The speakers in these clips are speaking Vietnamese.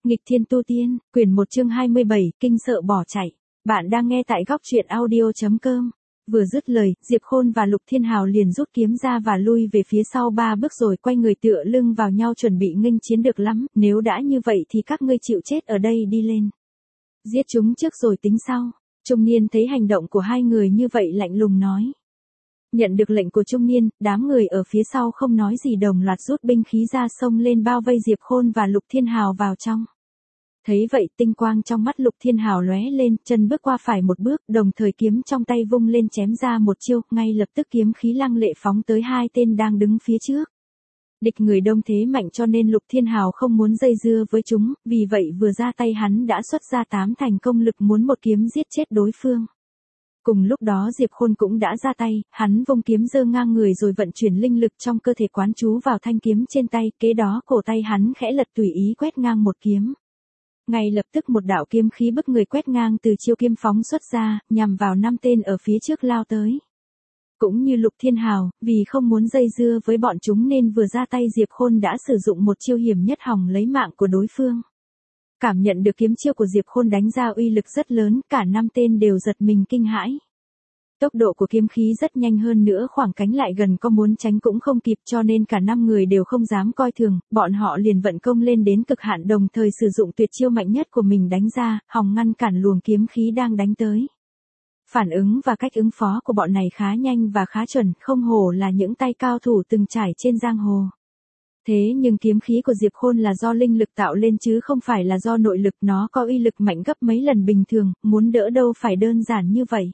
Nghịch thiên tu tiên, quyển 1 chương 27, kinh sợ bỏ chạy. Bạn đang nghe tại góc truyện audio.com. Vừa dứt lời, Diệp Khôn và Lục Thiên Hào liền rút kiếm ra và lui về phía sau 3 bước rồi quay người tựa lưng vào nhau chuẩn bị nghênh chiến. Được lắm, nếu đã như vậy thì các ngươi chịu chết ở đây đi lên. Giết chúng trước rồi tính sau. Trung niên thấy hành động của hai người như vậy lạnh lùng nói. Nhận được lệnh của trung niên, đám người ở phía sau không nói gì đồng loạt rút binh khí ra xông lên bao vây Diệp Khôn và Lục Thiên Hào vào trong. Thấy vậy tinh quang trong mắt Lục Thiên Hào lóe lên, chân bước qua phải một bước, đồng thời kiếm trong tay vung lên chém ra một chiêu, ngay lập tức kiếm khí lăng lệ phóng tới hai tên đang đứng phía trước. Địch người đông thế mạnh cho nên Lục Thiên Hào không muốn dây dưa với chúng, vì vậy vừa ra tay hắn đã xuất ra 8 thành công lực muốn một kiếm giết chết đối phương. Cùng lúc đó Diệp Khôn cũng đã ra tay, hắn vung kiếm giơ ngang người rồi vận chuyển linh lực trong cơ thể quán chú vào thanh kiếm trên tay, kế đó cổ tay hắn khẽ lật tùy ý quét ngang một kiếm. Ngay lập tức một đạo kiếm khí bức người quét ngang từ chiêu kiếm phóng xuất ra, nhằm vào 5 tên ở phía trước lao tới. Cũng như Lục Thiên Hào, vì không muốn dây dưa với bọn chúng nên vừa ra tay Diệp Khôn đã sử dụng một chiêu hiểm nhất hòng lấy mạng của đối phương. Cảm nhận được kiếm chiêu của Diệp Khôn đánh ra uy lực rất lớn, cả 5 tên đều giật mình kinh hãi. Tốc độ của kiếm khí rất nhanh hơn nữa, khoảng cánh lại gần có muốn tránh cũng không kịp, cho nên cả 5 người đều không dám coi thường, bọn họ liền vận công lên đến cực hạn đồng thời sử dụng tuyệt chiêu mạnh nhất của mình đánh ra, hòng ngăn cản luồng kiếm khí đang đánh tới. Phản ứng và cách ứng phó của bọn này khá nhanh và khá chuẩn, không hổ là những tay cao thủ từng trải trên giang hồ. Thế nhưng kiếm khí của Diệp Khôn là do linh lực tạo lên chứ không phải là do nội lực, nó có uy lực mạnh gấp mấy lần bình thường, muốn đỡ đâu phải đơn giản như vậy.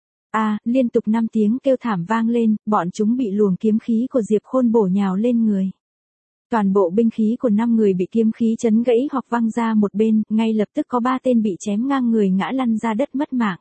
Liên tục 5 tiếng kêu thảm vang lên, bọn chúng bị luồng kiếm khí của Diệp Khôn bổ nhào lên người. Toàn bộ binh khí của 5 người bị kiếm khí chấn gãy hoặc văng ra một bên, ngay lập tức có 3 tên bị chém ngang người ngã lăn ra đất mất mạng.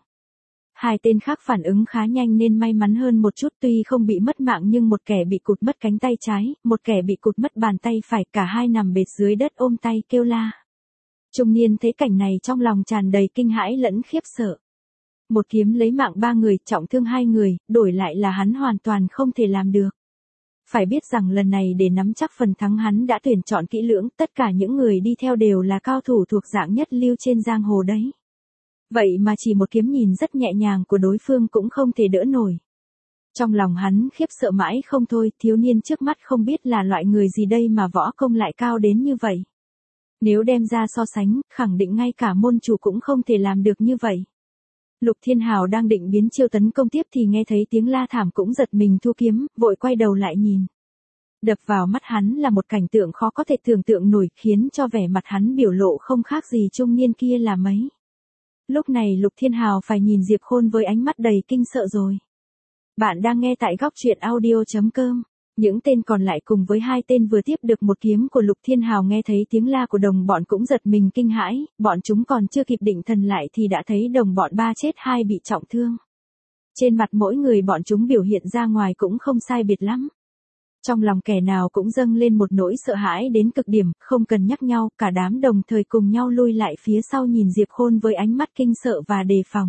2 tên khác phản ứng khá nhanh nên may mắn hơn một chút, tuy không bị mất mạng nhưng một kẻ bị cụt mất cánh tay trái, một kẻ bị cụt mất bàn tay phải, cả hai nằm bệt dưới đất ôm tay kêu la. Trung niên thấy cảnh này trong lòng tràn đầy kinh hãi lẫn khiếp sợ. Một kiếm lấy mạng 3 người, trọng thương 2 người, đổi lại là hắn hoàn toàn không thể làm được. Phải biết rằng lần này để nắm chắc phần thắng hắn đã tuyển chọn kỹ lưỡng, tất cả những người đi theo đều là cao thủ thuộc dạng nhất lưu trên giang hồ đấy. Vậy mà chỉ một kiếm nhìn rất nhẹ nhàng của đối phương cũng không thể đỡ nổi. Trong lòng hắn khiếp sợ mãi không thôi, thiếu niên trước mắt không biết là loại người gì đây mà võ công lại cao đến như vậy. Nếu đem ra so sánh, khẳng định ngay cả môn chủ cũng không thể làm được như vậy. Lục Thiên Hào đang định biến chiêu tấn công tiếp thì nghe thấy tiếng la thảm cũng giật mình thu kiếm, vội quay đầu lại nhìn. Đập vào mắt hắn là một cảnh tượng khó có thể tưởng tượng nổi, khiến cho vẻ mặt hắn biểu lộ không khác gì trung niên kia là mấy. Lúc này Lục Thiên Hào phải nhìn Diệp Khôn với ánh mắt đầy kinh sợ rồi. Bạn đang nghe tại góc truyện audio.com. Những tên còn lại cùng với 2 tên vừa tiếp được một kiếm của Lục Thiên Hào nghe thấy tiếng la của đồng bọn cũng giật mình kinh hãi, bọn chúng còn chưa kịp định thần lại thì đã thấy đồng bọn 3 chết 2 bị trọng thương. Trên mặt mỗi người bọn chúng biểu hiện ra ngoài cũng không sai biệt lắm. Trong lòng kẻ nào cũng dâng lên một nỗi sợ hãi đến cực điểm, không cần nhắc nhau, cả đám đồng thời cùng nhau lui lại phía sau nhìn Diệp Khôn với ánh mắt kinh sợ và đề phòng.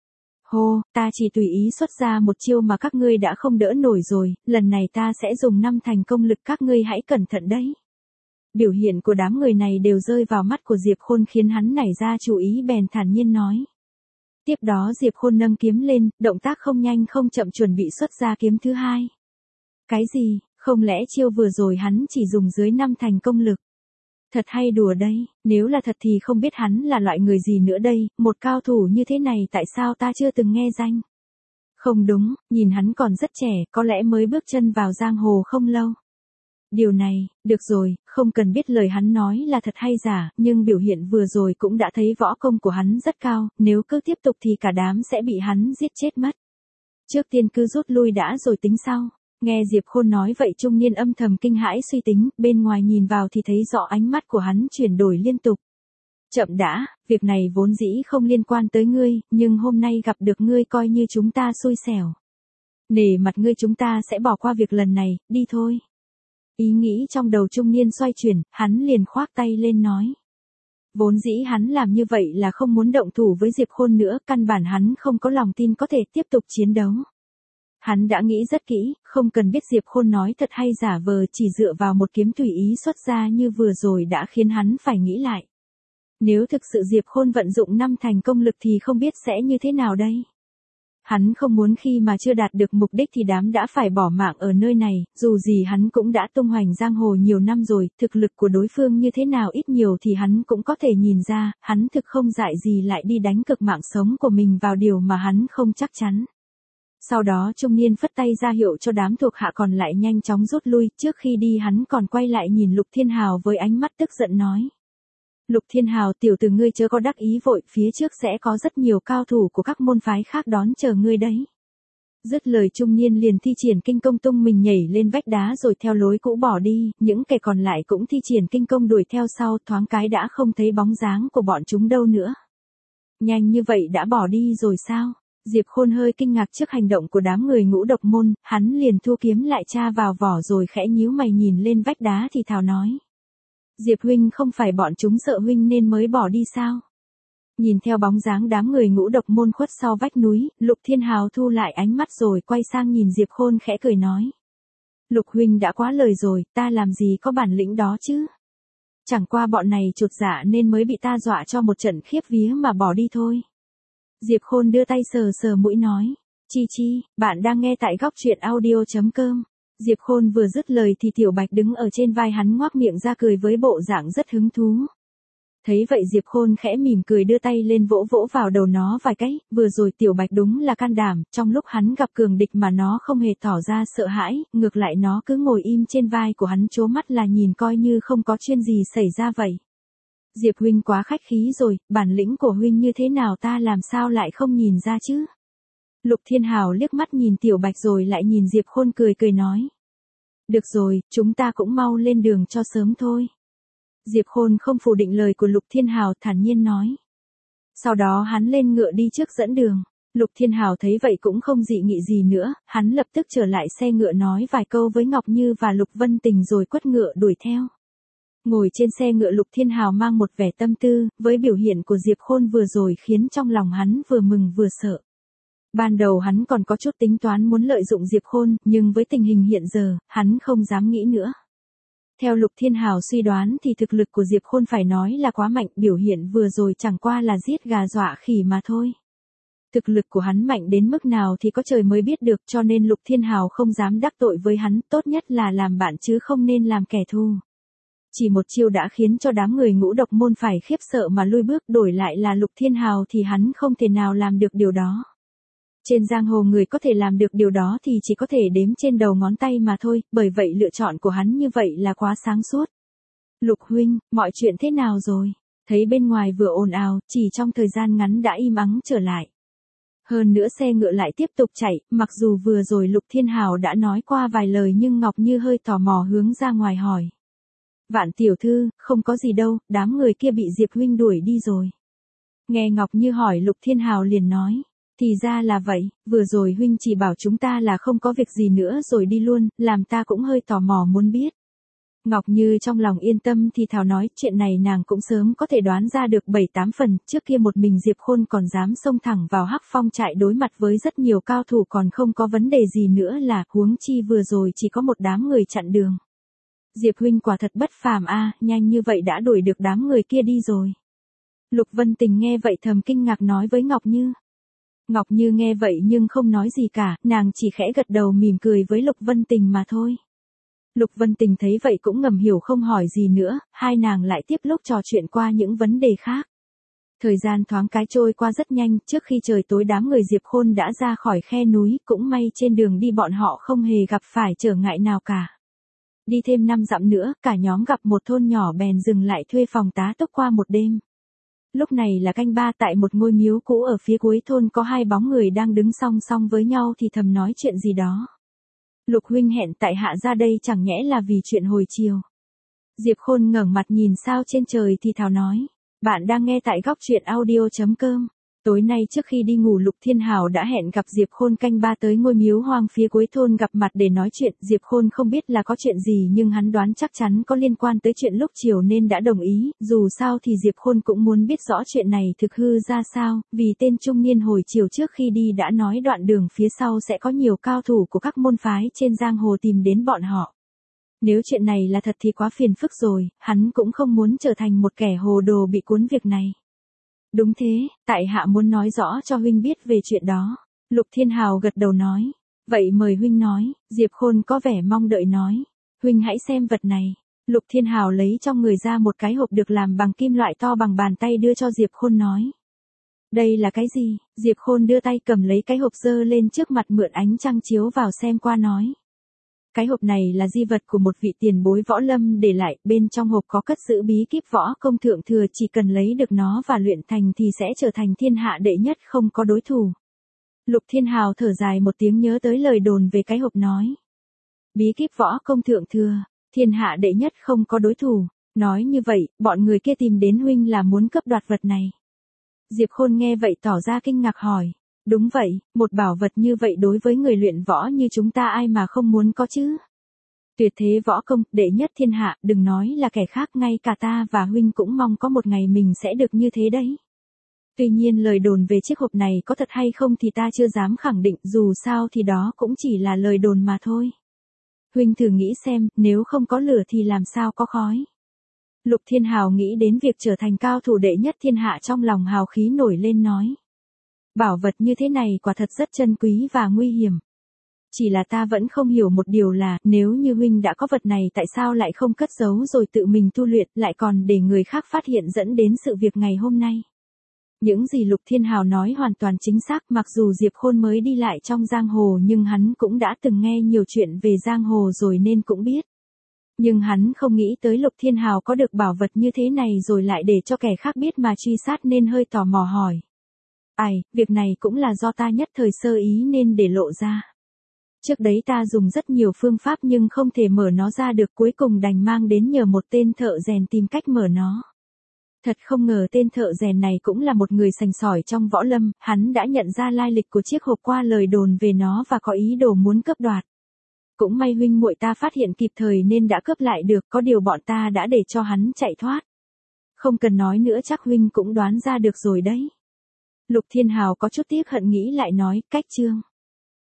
Hô, ta chỉ tùy ý xuất ra một chiêu mà các ngươi đã không đỡ nổi rồi, lần này ta sẽ dùng 5 thành công lực, các ngươi hãy cẩn thận đấy. Biểu hiện của đám người này đều rơi vào mắt của Diệp Khôn khiến hắn nảy ra chú ý, bèn thản nhiên nói. Tiếp đó Diệp Khôn nâng kiếm lên, động tác không nhanh không chậm chuẩn bị xuất ra kiếm thứ 2. Cái gì, không lẽ chiêu vừa rồi hắn chỉ dùng dưới 5 thành công lực? Thật hay đùa đây, nếu là thật thì không biết hắn là loại người gì nữa đây, một cao thủ như thế này tại sao ta chưa từng nghe danh? Không đúng, nhìn hắn còn rất trẻ, có lẽ mới bước chân vào giang hồ không lâu. Điều này, được rồi, không cần biết lời hắn nói là thật hay giả, nhưng biểu hiện vừa rồi cũng đã thấy võ công của hắn rất cao, nếu cứ tiếp tục thì cả đám sẽ bị hắn giết chết mất. Trước tiên cứ rút lui đã rồi tính sau. Nghe Diệp Khôn nói vậy trung niên âm thầm kinh hãi suy tính, bên ngoài nhìn vào thì thấy rõ ánh mắt của hắn chuyển đổi liên tục. Chậm đã, việc này vốn dĩ không liên quan tới ngươi, nhưng hôm nay gặp được ngươi coi như chúng ta xui xẻo. Nể mặt ngươi chúng ta sẽ bỏ qua việc lần này, đi thôi. Ý nghĩ trong đầu trung niên xoay chuyển, hắn liền khoác tay lên nói. Vốn dĩ hắn làm như vậy là không muốn động thủ với Diệp Khôn nữa, căn bản hắn không có lòng tin có thể tiếp tục chiến đấu. Hắn đã nghĩ rất kỹ, không cần biết Diệp Khôn nói thật hay giả vờ, chỉ dựa vào một kiếm tùy ý xuất ra như vừa rồi đã khiến hắn phải nghĩ lại. Nếu thực sự Diệp Khôn vận dụng 5 thành công lực thì không biết sẽ như thế nào đây. Hắn không muốn khi mà chưa đạt được mục đích thì đám đã phải bỏ mạng ở nơi này, dù gì hắn cũng đã tung hoành giang hồ nhiều năm rồi, thực lực của đối phương như thế nào ít nhiều thì hắn cũng có thể nhìn ra, hắn thực không dại gì lại đi đánh cực mạng sống của mình vào điều mà hắn không chắc chắn. Sau đó trung niên phất tay ra hiệu cho đám thuộc hạ còn lại nhanh chóng rút lui, trước khi đi hắn còn quay lại nhìn Lục Thiên Hào với ánh mắt tức giận nói. Lục Thiên Hào, tiểu tử ngươi chớ có đắc ý vội, phía trước sẽ có rất nhiều cao thủ của các môn phái khác đón chờ ngươi đấy. Dứt lời trung niên liền thi triển kinh công tung mình nhảy lên vách đá rồi theo lối cũ bỏ đi, những kẻ còn lại cũng thi triển kinh công đuổi theo sau, thoáng cái đã không thấy bóng dáng của bọn chúng đâu nữa. Nhanh như vậy đã bỏ đi rồi sao? Diệp Khôn hơi kinh ngạc trước hành động của đám người Ngũ Độc môn, hắn liền thu kiếm lại tra vào vỏ rồi khẽ nhíu mày nhìn lên vách đá thì thào nói. Diệp huynh, không phải bọn chúng sợ huynh nên mới bỏ đi sao? Nhìn theo bóng dáng đám người Ngũ Độc môn khuất sau vách núi, Lục Thiên Hào thu lại ánh mắt rồi quay sang nhìn Diệp Khôn khẽ cười nói. Lục huynh đã quá lời rồi, ta làm gì có bản lĩnh đó chứ? Chẳng qua bọn này chột dạ nên mới bị ta dọa cho một trận khiếp vía mà bỏ đi thôi. Diệp Khôn đưa tay sờ sờ mũi nói. Chi, bạn đang nghe tại góc truyện audio.com. Diệp Khôn vừa dứt lời thì Tiểu Bạch đứng ở trên vai hắn ngoác miệng ra cười với bộ dạng rất hứng thú. Thấy vậy Diệp Khôn khẽ mỉm cười đưa tay lên vỗ vỗ vào đầu nó vài cái, vừa rồi Tiểu Bạch đúng là can đảm, trong lúc hắn gặp cường địch mà nó không hề tỏ ra sợ hãi, ngược lại nó cứ ngồi im trên vai của hắn trố mắt là nhìn coi như không có chuyện gì xảy ra vậy. Diệp huynh quá khách khí rồi, bản lĩnh của huynh như thế nào ta làm sao lại không nhìn ra chứ? Lục Thiên Hào liếc mắt nhìn Tiểu Bạch rồi lại nhìn Diệp Khôn cười nói. Được rồi, chúng ta cũng mau lên đường cho sớm thôi. Diệp Khôn không phủ định lời của Lục Thiên Hào, thản nhiên nói. Sau đó hắn lên ngựa đi trước dẫn đường. Lục Thiên Hào thấy vậy cũng không dị nghị gì nữa, hắn lập tức trở lại xe ngựa nói vài câu với Ngọc Như và Lục Vân Tình rồi quất ngựa đuổi theo. Ngồi trên xe ngựa Lục Thiên Hào mang một vẻ tâm tư, với biểu hiện của Diệp Khôn vừa rồi khiến trong lòng hắn vừa mừng vừa sợ. Ban đầu hắn còn có chút tính toán muốn lợi dụng Diệp Khôn, nhưng với tình hình hiện giờ, hắn không dám nghĩ nữa. Theo Lục Thiên Hào suy đoán thì thực lực của Diệp Khôn phải nói là quá mạnh, biểu hiện vừa rồi chẳng qua là giết gà dọa khỉ mà thôi. Thực lực của hắn mạnh đến mức nào thì có trời mới biết được, cho nên Lục Thiên Hào không dám đắc tội với hắn, tốt nhất là làm bạn chứ không nên làm kẻ thù. Chỉ một chiêu đã khiến cho đám người Ngũ Độc môn phải khiếp sợ mà lui bước, đổi lại là Lục Thiên Hào thì hắn không thể nào làm được điều đó. Trên giang hồ người có thể làm được điều đó thì chỉ có thể đếm trên đầu ngón tay mà thôi, bởi vậy lựa chọn của hắn như vậy là quá sáng suốt. Lục huynh, mọi chuyện thế nào rồi? Thấy bên ngoài vừa ồn ào, chỉ trong thời gian ngắn đã im ắng trở lại. Hơn nữa xe ngựa lại tiếp tục chạy, mặc dù vừa rồi Lục Thiên Hào đã nói qua vài lời nhưng Ngọc Như hơi tò mò hướng ra ngoài hỏi. Vạn tiểu thư, không có gì đâu, đám người kia bị Diệp huynh đuổi đi rồi. Nghe Ngọc Như hỏi Lục Thiên Hào liền nói. Thì ra là vậy, vừa rồi huynh chỉ bảo chúng ta là không có việc gì nữa rồi đi luôn, làm ta cũng hơi tò mò muốn biết. Ngọc Như trong lòng yên tâm thì thào nói, chuyện này nàng cũng sớm có thể đoán ra được 7-8 phần, trước kia một mình Diệp Khôn còn dám xông thẳng vào Hắc Phong trại đối mặt với rất nhiều cao thủ còn không có vấn đề gì nữa là, huống chi vừa rồi chỉ có một đám người chặn đường. Diệp huynh quả thật bất phàm a, nhanh như vậy đã đuổi được đám người kia đi rồi. Lục Vân Tình nghe vậy thầm kinh ngạc nói với Ngọc Như. Ngọc Như nghe vậy nhưng không nói gì cả, nàng chỉ khẽ gật đầu mỉm cười với Lục Vân Tình mà thôi. Lục Vân Tình thấy vậy cũng ngầm hiểu không hỏi gì nữa, hai nàng lại tiếp lúc trò chuyện qua những vấn đề khác. Thời gian thoáng cái trôi qua rất nhanh, trước khi trời tối đám người Diệp Khôn đã ra khỏi khe núi, cũng may trên đường đi bọn họ không hề gặp phải trở ngại nào cả. Đi thêm 5 dặm nữa, cả nhóm gặp một thôn nhỏ bèn dừng lại thuê phòng tá túc qua một đêm. Lúc này là canh ba, tại một ngôi miếu cũ ở phía cuối thôn có hai bóng người đang đứng song song với nhau thì thầm nói chuyện gì đó. Lục huynh hẹn tại hạ ra đây chẳng nhẽ là vì chuyện hồi chiều. Diệp Khôn ngẩng mặt nhìn sao trên trời thì thào nói. Bạn đang nghe tại góc truyện audio.com. Tối nay trước khi đi ngủ Lục Thiên Hào đã hẹn gặp Diệp Khôn canh ba tới ngôi miếu hoang phía cuối thôn gặp mặt để nói chuyện. Diệp Khôn không biết là có chuyện gì nhưng hắn đoán chắc chắn có liên quan tới chuyện lúc chiều nên đã đồng ý. Dù sao thì Diệp Khôn cũng muốn biết rõ chuyện này thực hư ra sao, vì tên trung niên hồi chiều trước khi đi đã nói đoạn đường phía sau sẽ có nhiều cao thủ của các môn phái trên giang hồ tìm đến bọn họ. Nếu chuyện này là thật thì quá phiền phức rồi, hắn cũng không muốn trở thành một kẻ hồ đồ bị cuốn việc này. Đúng thế, tại hạ muốn nói rõ cho huynh biết về chuyện đó. Lục Thiên Hào gật đầu nói. Vậy mời huynh nói, Diệp Khôn có vẻ mong đợi nói. Huynh hãy xem vật này. Lục Thiên Hào lấy trong người ra một cái hộp được làm bằng kim loại to bằng bàn tay đưa cho Diệp Khôn nói. Đây là cái gì? Diệp Khôn đưa tay cầm lấy cái hộp giơ lên trước mặt mượn ánh trăng chiếu vào xem qua nói. Cái hộp này là di vật của một vị tiền bối võ lâm để lại, bên trong hộp có cất giữ bí kíp võ công thượng thừa, chỉ cần lấy được nó và luyện thành thì sẽ trở thành thiên hạ đệ nhất không có đối thủ. Lục Thiên Hào thở dài một tiếng nhớ tới lời đồn về cái hộp nói. Bí kíp võ công thượng thừa, thiên hạ đệ nhất không có đối thủ, nói như vậy, bọn người kia tìm đến huynh là muốn cướp đoạt vật này. Diệp Khôn nghe vậy tỏ ra kinh ngạc hỏi. Đúng vậy, một bảo vật như vậy đối với người luyện võ như chúng ta ai mà không muốn có chứ. Tuyệt thế võ công, đệ nhất thiên hạ, đừng nói là kẻ khác, ngay cả ta và huynh cũng mong có một ngày mình sẽ được như thế đấy. Tuy nhiên lời đồn về chiếc hộp này có thật hay không thì ta chưa dám khẳng định, dù sao thì đó cũng chỉ là lời đồn mà thôi. Huynh thử nghĩ xem, nếu không có lửa thì làm sao có khói. Lục Thiên Hào nghĩ đến việc trở thành cao thủ đệ nhất thiên hạ, trong lòng hào khí nổi lên nói. Bảo vật như thế này quả thật rất chân quý và nguy hiểm. Chỉ là ta vẫn không hiểu một điều là, nếu như huynh đã có vật này tại sao lại không cất giấu rồi tự mình tu luyện, lại còn để người khác phát hiện dẫn đến sự việc ngày hôm nay. Những gì Lục Thiên Hào nói hoàn toàn chính xác, mặc dù Diệp Khôn mới đi lại trong giang hồ nhưng hắn cũng đã từng nghe nhiều chuyện về giang hồ rồi nên cũng biết. Nhưng hắn không nghĩ tới Lục Thiên Hào có được bảo vật như thế này rồi lại để cho kẻ khác biết mà truy sát nên hơi tò mò hỏi. Ai, việc này cũng là do ta nhất thời sơ ý nên để lộ ra. Trước đấy ta dùng rất nhiều phương pháp nhưng không thể mở nó ra được, cuối cùng đành mang đến nhờ một tên thợ rèn tìm cách mở nó. Thật không ngờ tên thợ rèn này cũng là một người sành sỏi trong võ lâm, hắn đã nhận ra lai lịch của chiếc hộp qua lời đồn về nó và có ý đồ muốn cướp đoạt. Cũng may huynh muội ta phát hiện kịp thời nên đã cướp lại được, có điều bọn ta đã để cho hắn chạy thoát. Không cần nói nữa, chắc huynh cũng đoán ra được rồi đấy. Lục Thiên Hào có chút tiếc hận nghĩ lại nói, cách chương.